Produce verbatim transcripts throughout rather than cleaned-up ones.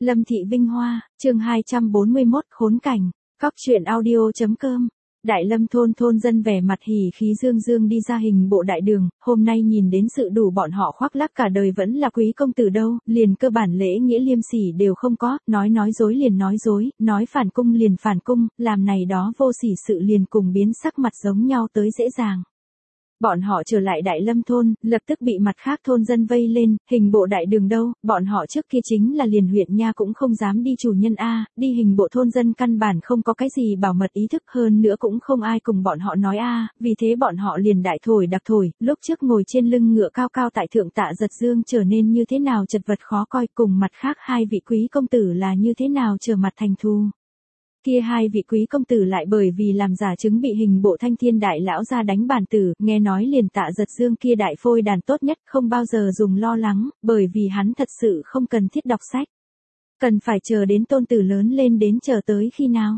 Lâm Thị Vinh Hoa, chương hai trăm bốn mươi mốt khốn cảnh, cóc truyện audio.com. Đại Lâm thôn thôn dân vẻ mặt hỉ khí dương dương đi ra hình bộ đại đường, hôm nay nhìn đến sự đủ bọn họ khoác lác cả đời vẫn là quý công tử đâu, liền cơ bản lễ nghĩa liêm sỉ đều không có, nói nói dối liền nói dối, nói phản cung liền phản cung, làm này đó vô sỉ sự liền cùng biến sắc mặt giống nhau tới dễ dàng. Bọn họ trở lại Đại Lâm thôn, lập tức bị mặt khác thôn dân vây lên, hình bộ đại đường đâu, bọn họ trước kia chính là liền huyện nha cũng không dám đi chủ nhân A, đi hình bộ thôn dân căn bản không có cái gì bảo mật ý thức hơn nữa cũng không ai cùng bọn họ nói A, vì thế bọn họ liền đại thổi đặc thổi, lúc trước ngồi trên lưng ngựa cao cao tại thượng Tạ Giật Dương trở nên như thế nào chật vật khó coi cùng mặt khác hai vị quý công tử là như thế nào trở mặt thành thù. Kia hai vị quý công tử lại bởi vì làm giả chứng bị hình bộ thanh thiên đại lão ra đánh bản tử, nghe nói liền Tạ Giật Dương kia đại phôi đàn tốt nhất không bao giờ dùng lo lắng, bởi vì hắn thật sự không cần thiết đọc sách. Cần phải chờ đến tôn tử lớn lên đến chờ tới khi nào.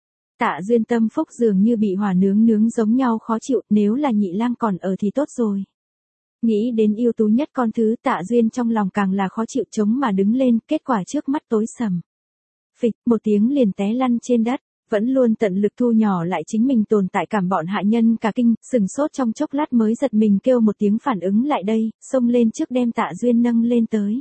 Tạ Duyên tâm phúc dường như bị hỏa nướng nướng giống nhau khó chịu, nếu là nhị lang còn ở thì tốt rồi. Nghĩ đến yêu tú nhất con thứ Tạ Duyên trong lòng càng là khó chịu chống mà đứng lên, kết quả trước mắt tối sầm. Phịch, một tiếng liền té lăn trên đất, vẫn luôn tận lực thu nhỏ lại chính mình tồn tại cảm bọn hạ nhân cả kinh, sừng sốt trong chốc lát mới giật mình kêu một tiếng phản ứng lại đây, xông lên trước đem Tạ Duyên nâng lên tới.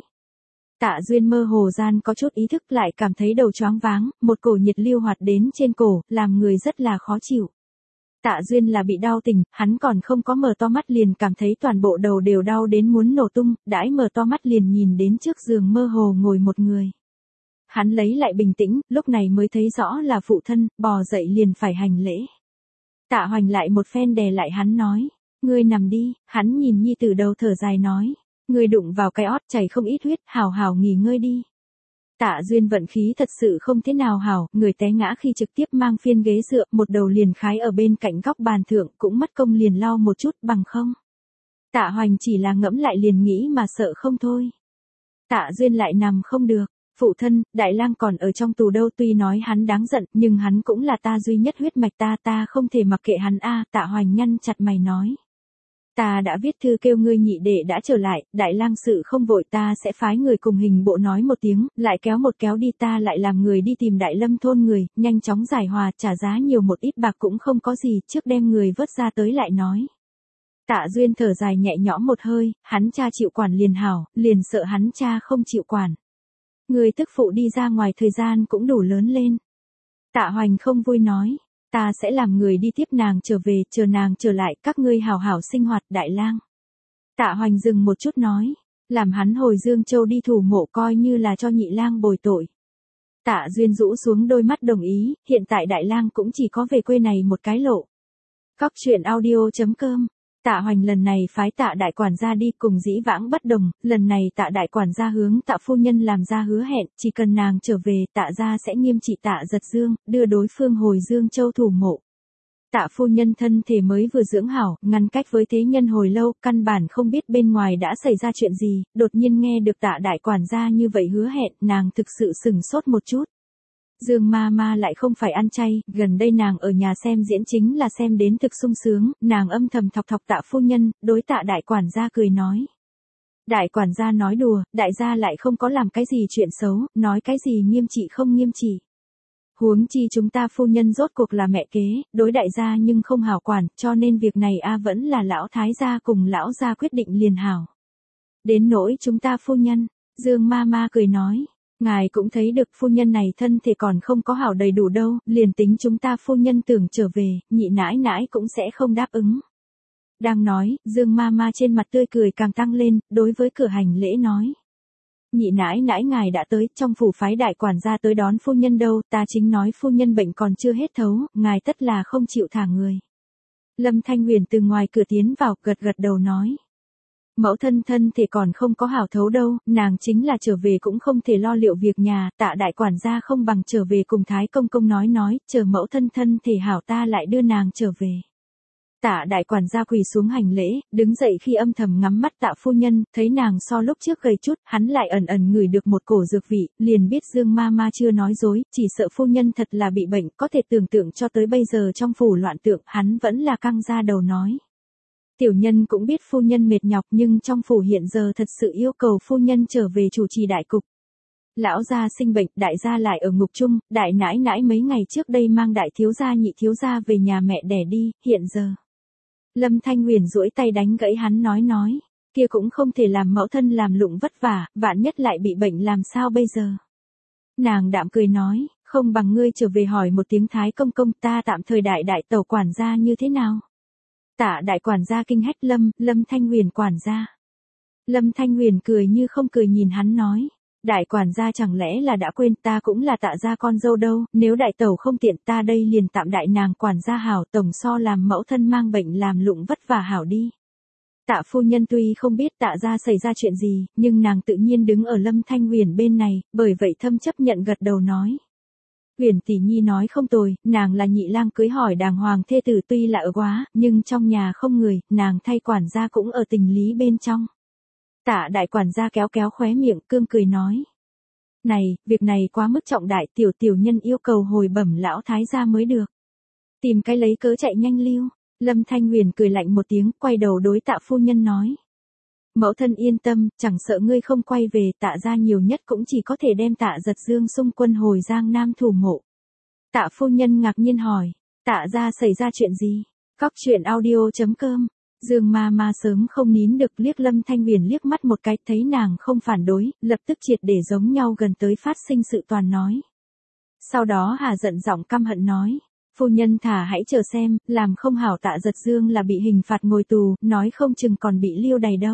Tạ Duyên mơ hồ gian có chút ý thức lại cảm thấy đầu choáng váng, một cổ nhiệt lưu hoạt đến trên cổ, làm người rất là khó chịu. Tạ Duyên là bị đau tỉnh, hắn còn không có mở to mắt liền cảm thấy toàn bộ đầu đều đau đến muốn nổ tung, đãi mở to mắt liền nhìn đến trước giường mơ hồ ngồi một người. Hắn lấy lại bình tĩnh, lúc này mới thấy rõ là phụ thân, bò dậy liền phải hành lễ. Tạ Hoành lại một phen đè lại hắn nói, ngươi nằm đi, hắn nhìn nhi tử đầu thở dài nói, ngươi đụng vào cái ót chảy không ít huyết, hào hào nghỉ ngơi đi. Tạ Duyên vận khí thật sự không thế nào hảo, người té ngã khi trực tiếp mang phiên ghế dựa, một đầu liền khái ở bên cạnh góc bàn thượng, cũng mất công liền lau một chút bằng không. Tạ Hoành chỉ là ngẫm lại liền nghĩ mà sợ không thôi. Tạ Duyên lại nằm không được. Phụ thân, Đại Lang còn ở trong tù đâu, tuy nói hắn đáng giận, nhưng hắn cũng là ta duy nhất huyết mạch ta, ta không thể mặc kệ hắn a. Tạ Hoành nhăn chặt mày nói. Ta đã viết thư kêu ngươi nhị đệ đã trở lại, Đại Lang sự không vội, ta sẽ phái người cùng hình bộ nói một tiếng, lại kéo một kéo đi, ta lại làm người đi tìm Đại Lâm thôn người, nhanh chóng giải hòa, trả giá nhiều một ít bạc cũng không có gì, trước đem người vớt ra tới lại nói. Tạ Duyên thở dài nhẹ nhõm một hơi, hắn cha chịu quản liền hảo, liền sợ hắn cha không chịu quản. Người tức phụ đi ra ngoài thời gian cũng đủ lớn lên. Tạ Hoành không vui nói, ta sẽ làm người đi tiếp nàng trở về, chờ nàng trở lại, các ngươi hảo hảo sinh hoạt. Đại Lang. Tạ Hoành dừng một chút nói, làm hắn hồi Dương Châu đi thủ mộ coi như là cho nhị lang bồi tội. Tạ Duyên rũ xuống đôi mắt đồng ý, hiện tại Đại Lang cũng chỉ có về quê này một cái lộ. Cóc truyện audio.com. Tạ Hoành lần này phái Tạ đại quản gia đi cùng dĩ vãng bất đồng, lần này Tạ đại quản gia hướng Tạ phu nhân làm ra hứa hẹn, chỉ cần nàng trở về Tạ gia sẽ nghiêm trị Tạ Giật Dương, đưa đối phương hồi Dương Châu thủ mộ. Tạ phu nhân thân thể mới vừa dưỡng hảo, ngăn cách với thế nhân hồi lâu, căn bản không biết bên ngoài đã xảy ra chuyện gì, đột nhiên nghe được Tạ đại quản gia như vậy hứa hẹn, nàng thực sự sửng sốt một chút. Dương ma ma lại không phải ăn chay, gần đây nàng ở nhà xem diễn chính là xem đến thực sung sướng, nàng âm thầm thọc thọc Tạ phu nhân, đối Tạ đại quản gia cười nói. Đại quản gia nói đùa, đại gia lại không có làm cái gì chuyện xấu, nói cái gì nghiêm trị không nghiêm trị. Huống chi chúng ta phu nhân rốt cuộc là mẹ kế, đối đại gia nhưng không hảo quản, cho nên việc này a vẫn là lão thái gia cùng lão gia quyết định liền hảo. Đến nỗi chúng ta phu nhân, Dương ma ma cười nói. Ngài cũng thấy được phu nhân này thân thể còn không có hảo đầy đủ đâu, liền tính chúng ta phu nhân tưởng trở về, nhị nãi nãi cũng sẽ không đáp ứng. Đang nói, Dương ma ma trên mặt tươi cười càng tăng lên, đối với cửa hành lễ nói. Nhị nãi nãi ngài đã tới, trong phủ phái đại quản gia tới đón phu nhân đâu, ta chính nói phu nhân bệnh còn chưa hết thấu, ngài tất là không chịu thả người. Lâm Thanh Huyền từ ngoài cửa tiến vào, gật gật đầu nói. Mẫu thân thân thể còn không có hảo thấu đâu, nàng chính là trở về cũng không thể lo liệu việc nhà, Tạ đại quản gia không bằng trở về cùng Thái công công nói nói, chờ mẫu thân thân thể hảo ta lại đưa nàng trở về. Tạ đại quản gia quỳ xuống hành lễ, đứng dậy khi âm thầm ngắm mắt Tạ phu nhân, thấy nàng so lúc trước gầy chút, hắn lại ẩn ẩn ngửi được một cổ dược vị, liền biết Dương ma ma chưa nói dối, chỉ sợ phu nhân thật là bị bệnh, có thể tưởng tượng cho tới bây giờ trong phủ loạn tượng, hắn vẫn là căng ra đầu nói. Tiểu nhân cũng biết phu nhân mệt nhọc nhưng trong phủ hiện giờ thật sự yêu cầu phu nhân trở về chủ trì đại cục. Lão gia sinh bệnh, đại gia lại ở ngục chung, đại nãi nãi mấy ngày trước đây mang đại thiếu gia nhị thiếu gia về nhà mẹ đẻ đi, hiện giờ. Lâm Thanh Huyền duỗi tay đánh gãy hắn nói nói, kia cũng không thể làm mẫu thân làm lụng vất vả, vạn nhất lại bị bệnh làm sao bây giờ. Nàng đạm cười nói, không bằng ngươi trở về hỏi một tiếng Thái công công, ta tạm thời đại đại tẩu quản gia như thế nào. Tạ đại quản gia kinh hách Lâm, Lâm Thanh Huyền quản gia. Lâm Thanh Huyền cười như không cười nhìn hắn nói, đại quản gia chẳng lẽ là đã quên ta cũng là Tạ gia con dâu đâu, nếu đại tẩu không tiện ta đây liền tạm đại nàng quản gia hảo, tổng so làm mẫu thân mang bệnh làm lụng vất vả hảo đi. Tạ phu nhân tuy không biết Tạ gia xảy ra chuyện gì, nhưng nàng tự nhiên đứng ở Lâm Thanh Huyền bên này, bởi vậy thâm chấp nhận gật đầu nói. Huyền tỷ nhi nói không tồi, nàng là nhị lang cưới hỏi đàng hoàng thê tử tuy là ở quá, nhưng trong nhà không người, nàng thay quản gia cũng ở tình lý bên trong. Tạ đại quản gia kéo kéo khóe miệng cương cười nói. Này, việc này quá mức trọng đại, tiểu tiểu nhân yêu cầu hồi bẩm lão thái gia mới được. Tìm cái lấy cớ chạy nhanh lưu. Lâm Thanh Huyền cười lạnh một tiếng, quay đầu đối Tạ phu nhân nói. Mẫu thân yên tâm, chẳng sợ ngươi không quay về, Tạ gia nhiều nhất cũng chỉ có thể đem Tạ Giật Dương xung quân hồi Giang Nam thủ mộ. Tạ phu nhân ngạc nhiên hỏi, Tạ gia xảy ra chuyện gì? Cóc truyện audio chấm com. Dương ma ma sớm không nín được liếc Lâm Thanh Huyền liếc mắt một cái, thấy nàng không phản đối, lập tức triệt để giống nhau gần tới phát sinh sự toàn nói. Sau đó hà giận giọng căm hận nói. Phu nhân thả hãy chờ xem, làm không hảo Tạ Giật Dương là bị hình phạt ngồi tù, nói không chừng còn bị liêu đày đâu.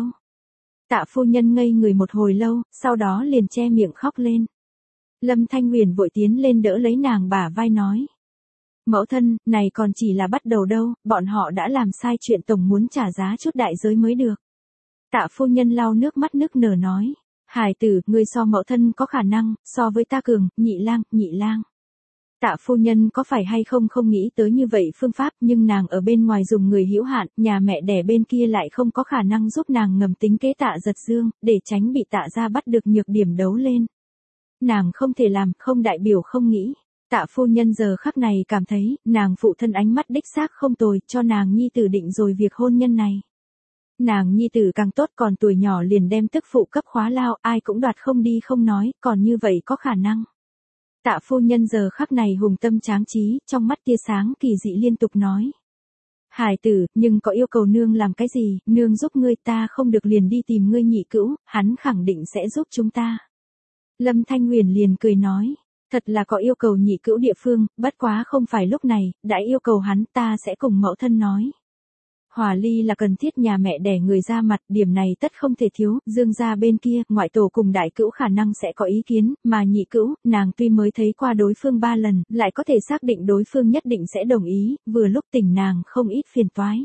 Tạ phu nhân ngây người một hồi lâu, sau đó liền che miệng khóc lên. Lâm Thanh Huyền vội tiến lên đỡ lấy nàng bả vai nói. Mẫu thân, này còn chỉ là bắt đầu đâu, bọn họ đã làm sai chuyện tổng muốn trả giá chút đại giới mới được. Tạ phu nhân lau nước mắt nức nở nói. Hài tử, ngươi so mẫu thân có khả năng, so với ta cường, nhị lang, nhị lang. Tạ phu nhân có phải hay không không nghĩ tới như vậy phương pháp, nhưng nàng ở bên ngoài dùng người hữu hạn, nhà mẹ đẻ bên kia lại không có khả năng giúp nàng ngầm tính kế Tạ Giật Dương, để tránh bị Tạ gia bắt được nhược điểm đấu lên. Nàng không thể làm, không đại biểu không nghĩ. Tạ phu nhân giờ khắc này cảm thấy, nàng phụ thân ánh mắt đích xác không tồi, cho nàng nhi tử định rồi việc hôn nhân này. Nàng nhi tử càng tốt, còn tuổi nhỏ liền đem tức phụ cấp khóa lao, ai cũng đoạt không đi không nói, còn như vậy có khả năng. Tạ phu nhân giờ khắc này hùng tâm tráng trí, trong mắt tia sáng kỳ dị liên tục nói. Hải tử, nhưng có yêu cầu nương làm cái gì, nương giúp ngươi, ta không được liền đi tìm ngươi nhị cữu, hắn khẳng định sẽ giúp chúng ta. Lâm Thanh Huyền liền cười nói, thật là có yêu cầu nhị cữu địa phương, bất quá không phải lúc này, đã yêu cầu hắn ta sẽ cùng mẫu thân nói. Hòa ly là cần thiết, nhà mẹ đẻ người ra mặt, điểm này tất không thể thiếu, Dương gia bên kia, ngoại tổ cùng đại cữu khả năng sẽ có ý kiến, mà nhị cữu, nàng tuy mới thấy qua đối phương ba lần, lại có thể xác định đối phương nhất định sẽ đồng ý, vừa lúc tỉnh nàng không ít phiền toái.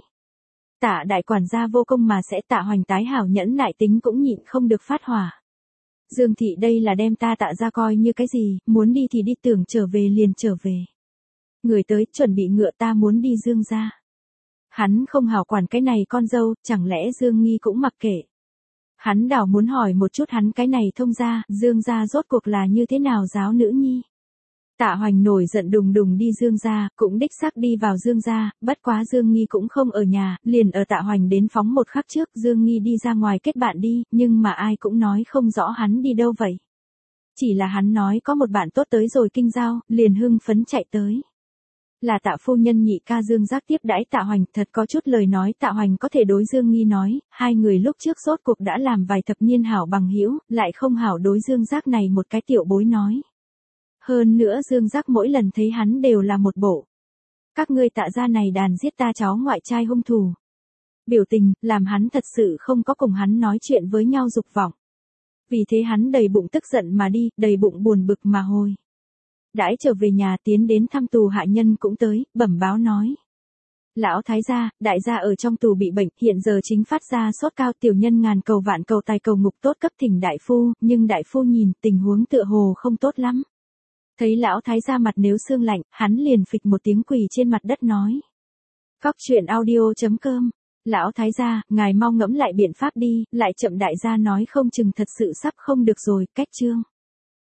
Tạ đại quản gia vô công mà sẽ Tạ Hoành tái hảo nhẫn nại tính cũng nhịn không được phát hỏa. Dương thị đây là đem ta Tạ ra coi như cái gì, muốn đi thì đi, tưởng trở về liền trở về. Người tới, chuẩn bị ngựa, ta muốn đi Dương gia. Hắn không hảo quản cái này con dâu, chẳng lẽ Dương Nghi cũng mặc kệ. Hắn đảo muốn hỏi một chút hắn cái này thông gia, Dương gia rốt cuộc là như thế nào giáo nữ nhi. Tạ Hoành nổi giận đùng đùng đi Dương gia, cũng đích xác đi vào Dương gia, bất quá Dương Nghi cũng không ở nhà, liền ở Tạ Hoành đến phóng một khắc trước, Dương Nghi đi ra ngoài kết bạn đi, nhưng mà ai cũng nói không rõ hắn đi đâu vậy. Chỉ là hắn nói có một bạn tốt tới rồi kinh giao, liền hưng phấn chạy tới. Là Tạ phu nhân nhị ca Dương Giác tiếp đãi Tạ Hoành, thật có chút lời nói Tạ Hoành có thể đối Dương Nghi nói, hai người lúc trước rốt cuộc đã làm vài thập niên hảo bằng hữu, lại không hảo đối Dương Giác này một cái tiểu bối nói. Hơn nữa Dương Giác mỗi lần thấy hắn đều là một bộ. Các ngươi Tạ gia này đàn giết ta cháu ngoại trai hung thủ. Biểu tình, làm hắn thật sự không có cùng hắn nói chuyện với nhau dục vọng. Vì thế hắn đầy bụng tức giận mà đi, đầy bụng buồn bực mà hồi. Đãi trở về nhà tiến đến thăm tù hạ nhân cũng tới, bẩm báo nói. Lão thái gia, đại gia ở trong tù bị bệnh, hiện giờ chính phát ra sốt cao, tiểu nhân ngàn cầu vạn cầu tài cầu ngục tốt cấp thỉnh đại phu, nhưng đại phu nhìn tình huống tựa hồ không tốt lắm. Thấy lão thái gia mặt nếu xương lạnh, hắn liền phịch một tiếng quỳ trên mặt đất nói. Cóc truyện audio chấm com. Lão thái gia, ngài mau ngẫm lại biện pháp đi, lại chậm đại gia nói không chừng thật sự sắp không được rồi, cách chương.